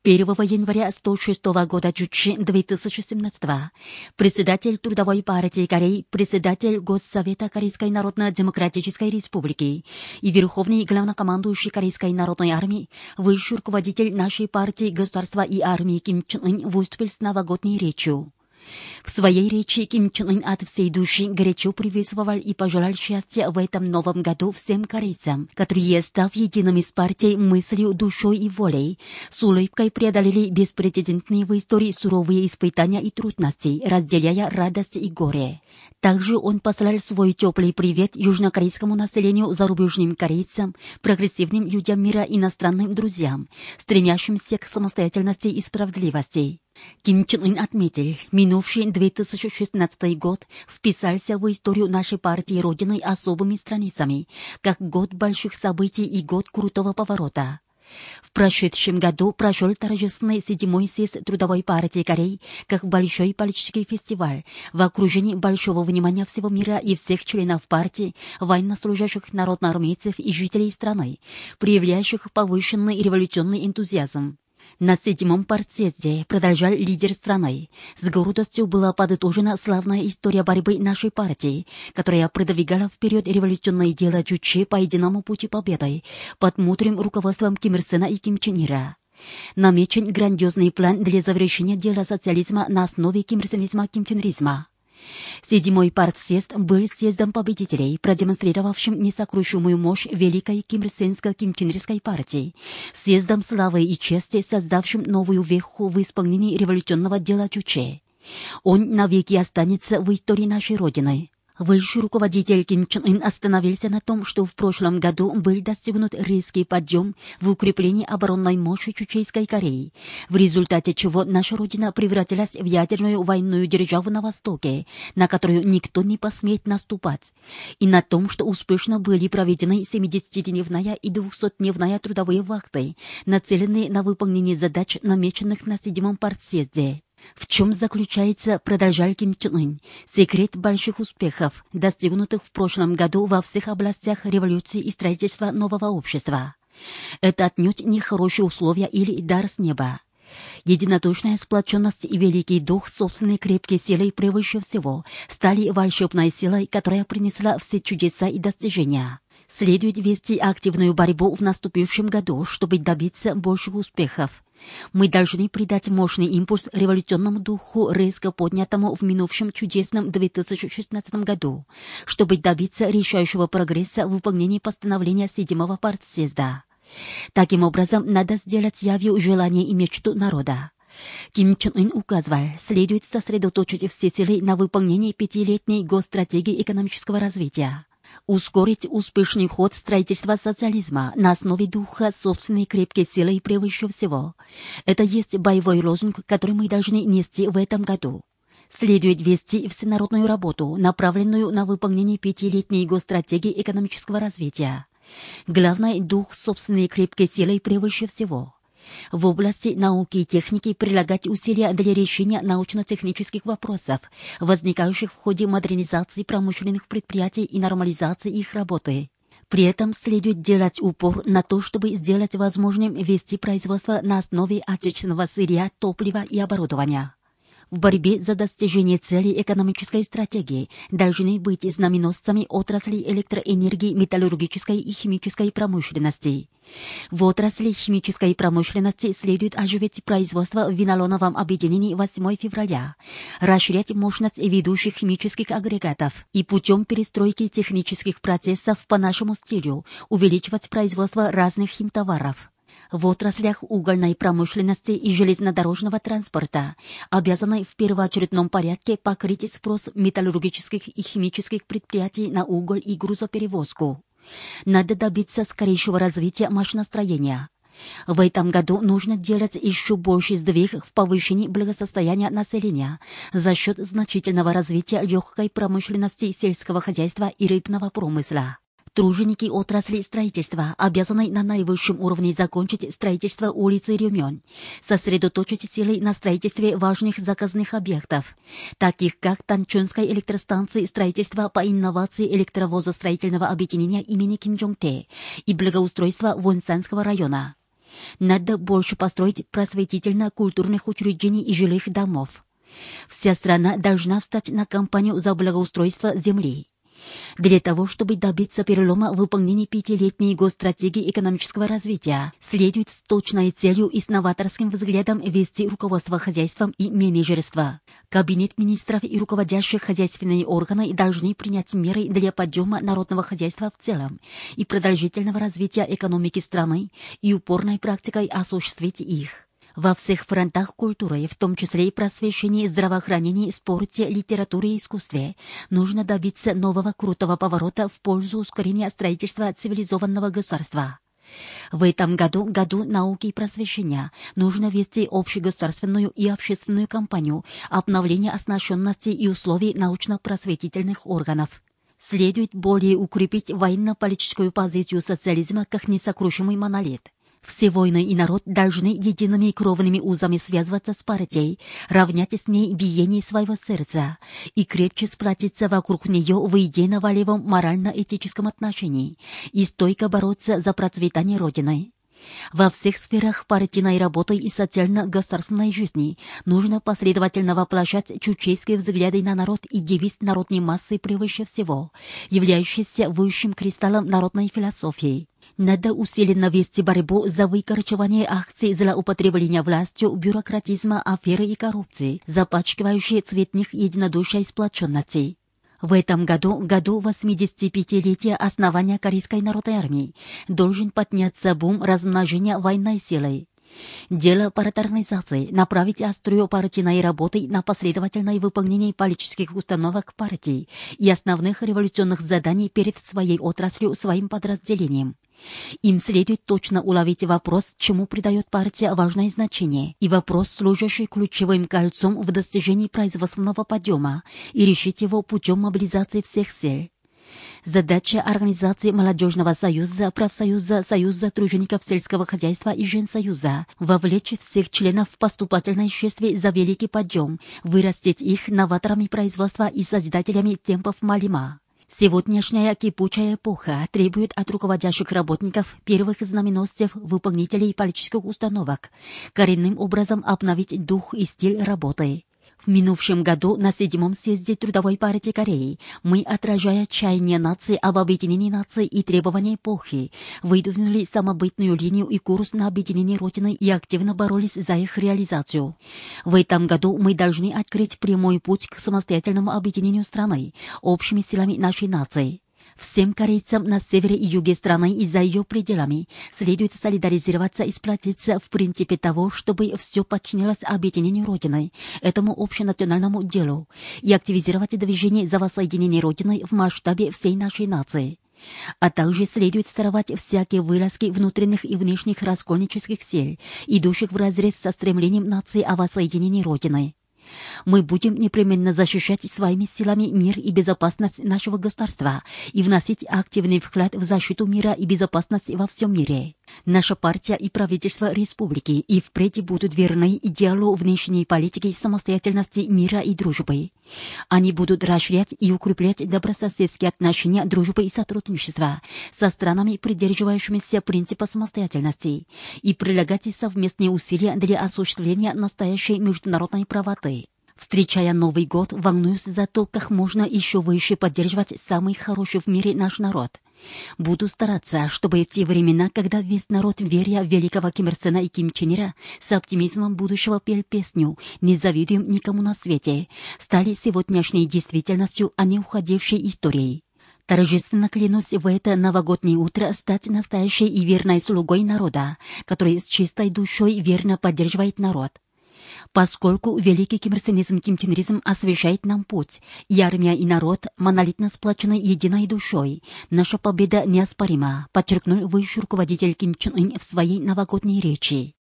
1 января 106 года 2017 председатель Трудовой партии Кореи, председатель Госсовета Корейской Народно-Демократической Республики и верховный главнокомандующий Корейской народной армии, высший руководитель нашей партии, государства и армии Ким Чен Ын выступил с новогодней речью. В своей речи Ким Чен Ын от всей души горячо приветствовал и пожелал счастья в этом новом году всем корейцам, которые, став едиными с партией, мыслью, душой и волей, с улыбкой преодолели беспрецедентные в истории суровые испытания и трудности, разделяя радость и горе. Также он послал свой теплый привет южнокорейскому населению, зарубежным корейцам, прогрессивным людям мира, иностранным друзьям, стремящимся к самостоятельности и справедливости. Ким Чен Ын отметил, минувший 2016 год вписался в историю нашей партии Родины особыми страницами, как год больших событий и год крутого поворота. В прошедшем году прошел торжественный 7-й съезд Трудовой партии Кореи как большой политический фестиваль в окружении большого внимания всего мира и всех членов партии, военнослужащих, народноармейцев и жителей страны, проявляющих повышенный революционный энтузиазм. На 7-м партсъезде, продолжал лидер страны, с гордостью была подытожена славная история борьбы нашей партии, которая продвигала вперед революционное дело Чучхе по единому пути победы под мудрым руководством Ким Ир Сена и Ким Чен Ира. Намечен грандиозный план для завершения дела социализма на основе кимирсенизма, кимченризма. 7-й партсъезд был съездом победителей, продемонстрировавшим несокрушимую мощь великой кимирсенско-кимченерской партии, съездом славы и чести, создавшим новую веху в исполнении революционного дела Чучхе. Он навеки останется в истории нашей Родины. Высший руководитель Ким Чен Ын остановился на том, что в прошлом году был достигнут резкий подъем в укреплении оборонной мощи Чучхейской Кореи, в результате чего наша Родина превратилась в ядерную военную державу на Востоке, на которую никто не посмеет наступать, и на том, что успешно были проведены 70-дневная и 200-дневная трудовые вахты, нацеленные на выполнение задач, намеченных на 7-м партсъезде. В чем заключается, продолжал Ким Чен Ын, секрет больших успехов, достигнутых в прошлом году во всех областях революции и строительства нового общества? Это отнюдь не хорошие условия или дар с неба. Единодушная сплоченность и великий дух собственной крепкой силой превыше всего стали волшебной силой, которая принесла все чудеса и достижения. Следует вести активную борьбу в наступившем году, чтобы добиться больших успехов. Мы должны придать мощный импульс революционному духу, резко поднятому в минувшем чудесном 2016 году, чтобы добиться решающего прогресса в выполнении постановления 7-го партсъезда. Таким образом, надо сделать явью желание и мечту народа. Ким Чен Ын указывал, следует сосредоточить все силы на выполнении 5-летней госстратегии экономического развития. Ускорить успешный ход строительства социализма на основе духа собственной крепкой силы превыше всего. Это есть боевой лозунг, который мы должны нести в этом году. Следует вести всенародную работу, направленную на выполнение 5-летней госстратегии экономического развития. Главный дух собственной крепкой силы превыше всего. В области науки и техники прилагать усилия для решения научно-технических вопросов, возникающих в ходе модернизации промышленных предприятий и нормализации их работы. При этом следует делать упор на то, чтобы сделать возможным вести производство на основе отечественного сырья, топлива и оборудования. В борьбе за достижение целей экономической стратегии должны быть знаменосцами отрасли электроэнергии, металлургической и химической промышленности. В отрасли химической промышленности следует оживить производство в винолоновом объединении 8 февраля, расширять мощность ведущих химических агрегатов и путем перестройки технических процессов по нашему стилю увеличивать производство разных химтоваров. В отраслях угольной промышленности и железнодорожного транспорта обязаны в первоочередном порядке покрыть спрос металлургических и химических предприятий на уголь и грузоперевозку. Надо добиться скорейшего развития машиностроения. В этом году нужно делать еще больший сдвиг в повышении благосостояния населения за счет значительного развития легкой промышленности, сельского хозяйства и рыбного промысла. Труженики отрасли строительства обязаны на наивысшем уровне закончить строительство улицы Рюмён, сосредоточить силы на строительстве важных заказных объектов, таких как Танчунской электростанции, строительство по инновации электровозостроительного объединения имени Ким Чон Тэ и благоустройство Вонсанского района. Надо больше построить просветительно-культурных учреждений и жилых домов. Вся страна должна встать на кампанию за благоустройство земли. Для того, чтобы добиться перелома в выполнении 5-летней госстратегии экономического развития, следует с точной целью и с новаторским взглядом вести руководство хозяйством и менеджерство. Кабинет министров и руководящих хозяйственные органы должны принять меры для подъема народного хозяйства в целом и продолжительного развития экономики страны и упорной практикой осуществить их. Во всех фронтах культуры, в том числе и просвещении, здравоохранении, спорте, литературе и искусстве, нужно добиться нового крутого поворота в пользу ускорения строительства цивилизованного государства. В этом году науки и просвещения, нужно вести общегосударственную и общественную кампанию обновления оснащенности и условий научно-просветительных органов. Следует более укрепить военно-политическую позицию социализма как несокрушимый монолит. Все войны и народ должны едиными кровными узами связываться с партией, равнять с ней биение своего сердца и крепче сплотиться вокруг нее в идейно-волевом морально-этическом отношении и стойко бороться за процветание Родины. Во всех сферах партийной работы и социально-государственной жизни нужно последовательно воплощать чучейские взгляды на народ и девиз народной массы превыше всего, являющийся высшим кристаллом народной философии. Надо усиленно вести борьбу за выкорчевание акций злоупотребления властью, бюрократизма, аферы и коррупции, запачкивающие цветных единодушия и сплоченности. В этом году 85-летия основания Корейской народной армии, должен подняться бум размножения военной силой. Дело парламентаризации — направить острую партийной работой на последовательное выполнение политических установок партии и основных революционных заданий перед своей отраслью, своим подразделением. Им следует точно уловить вопрос, чему придает партия важное значение, и вопрос, служащий ключевым кольцом в достижении производственного подъема, и решить его путем мобилизации всех сил. Задача организации Молодежного союза, профсоюза, союза тружеников сельского хозяйства и женсоюза — вовлечь всех членов в поступательное шествие за великий подъем, вырастить их новаторами производства и созидателями темпов Малима. Сегодняшняя кипучая эпоха требует от руководящих работников, первых знаменосцев, выполнителей политических установок, коренным образом обновить дух и стиль работы. В минувшем году на 7-м съезде Трудовой партии Кореи мы, отражая чаяние нации об объединении нации и требования эпохи, выдвинули самобытную линию и курс на объединение Родины и активно боролись за их реализацию. В этом году мы должны открыть прямой путь к самостоятельному объединению страны общими силами нашей нации. Всем корейцам на севере и юге страны и за ее пределами следует солидаризироваться и сплотиться в принципе того, чтобы все подчинилось объединению Родины, этому общенациональному делу, и активизировать движение за воссоединение Родины в масштабе всей нашей нации. А также следует сорвать всякие вылазки внутренних и внешних раскольнических сил, идущих вразрез со стремлением нации о воссоединении Родины. Мы будем непременно защищать своими силами мир и безопасность нашего государства и вносить активный вклад в защиту мира и безопасности во всем мире. Наша партия и правительство республики и впредь будут верны идеалу внешней политики самостоятельности, мира и дружбы. Они будут расширять и укреплять добрососедские отношения, дружбы и сотрудничества со странами, придерживающимися принципа самостоятельности, и прилагать совместные усилия для осуществления настоящей международной правоты. Встречая Новый год, волнуюсь за то, как можно еще выше поддерживать самый хороший в мире наш народ. Буду стараться, чтобы эти времена, когда весь народ, веря в великого Ким Ир Сена и Ким Чен Ира, с оптимизмом будущего пел песню «Не завидуем никому на свете», стали сегодняшней действительностью, а не уходившей историей. Торжественно клянусь в это новогоднее утро стать настоящей и верной слугой народа, который с чистой душой верно поддерживает народ. Поскольку великий кимирсенизм, кимченризм освещает нам путь, и армия и народ монолитно сплочены единой душой, наша победа неоспорима, подчеркнул высший руководитель Ким Чен Ын в своей новогодней речи.